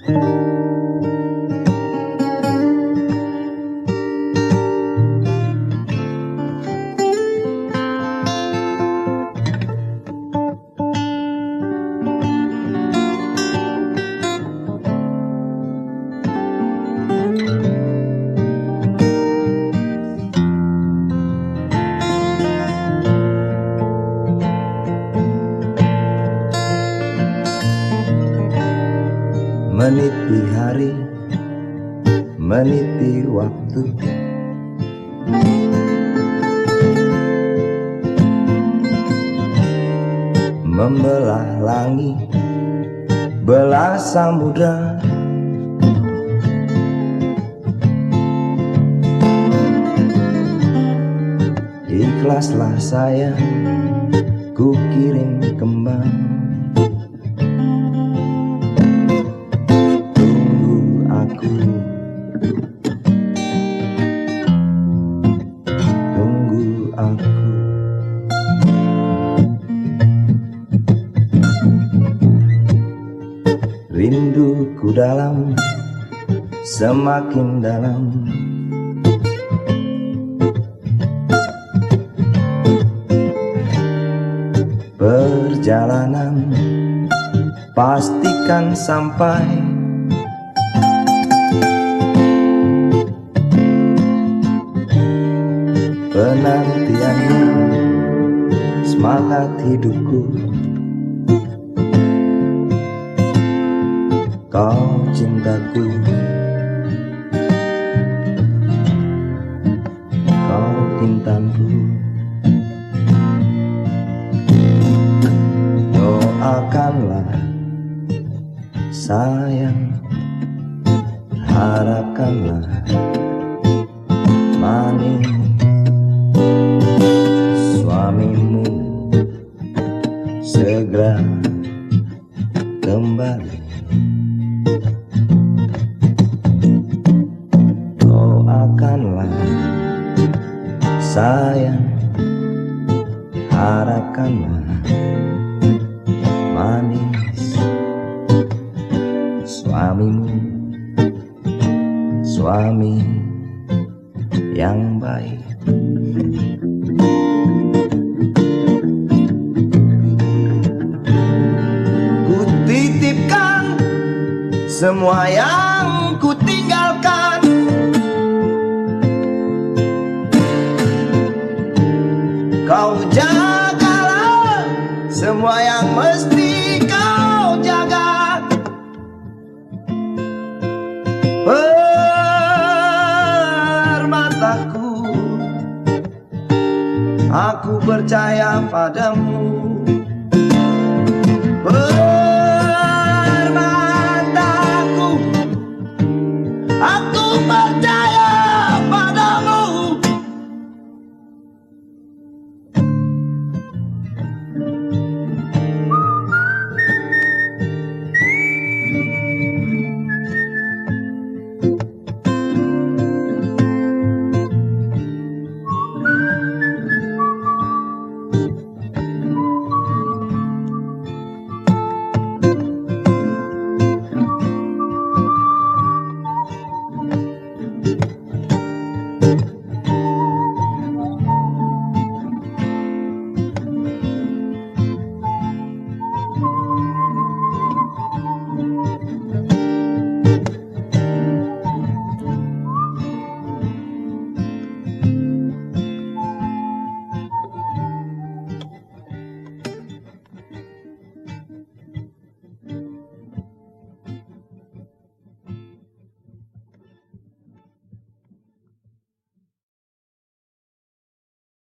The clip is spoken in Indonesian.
Meniti hari, meniti waktu, membelah langit, belah samudra. Ikhlaslah sayang, ku kirim kembang. Tunggu aku. Rinduku dalam, semakin dalam. Perjalanan pastikan sampai. Penantianmu semangat hidupku. Kau cintaku, kau intanku. Doakanlah sayang, harapkanlah manis suamimu segera kembali. Doakanlah sayang, harapkanlah manis suamimu, suami yang baik. Ku titipkan semua yang ku tinggalkan. Kau jagalah semua yang mesti kau jaga. Permataku, aku percaya padamu.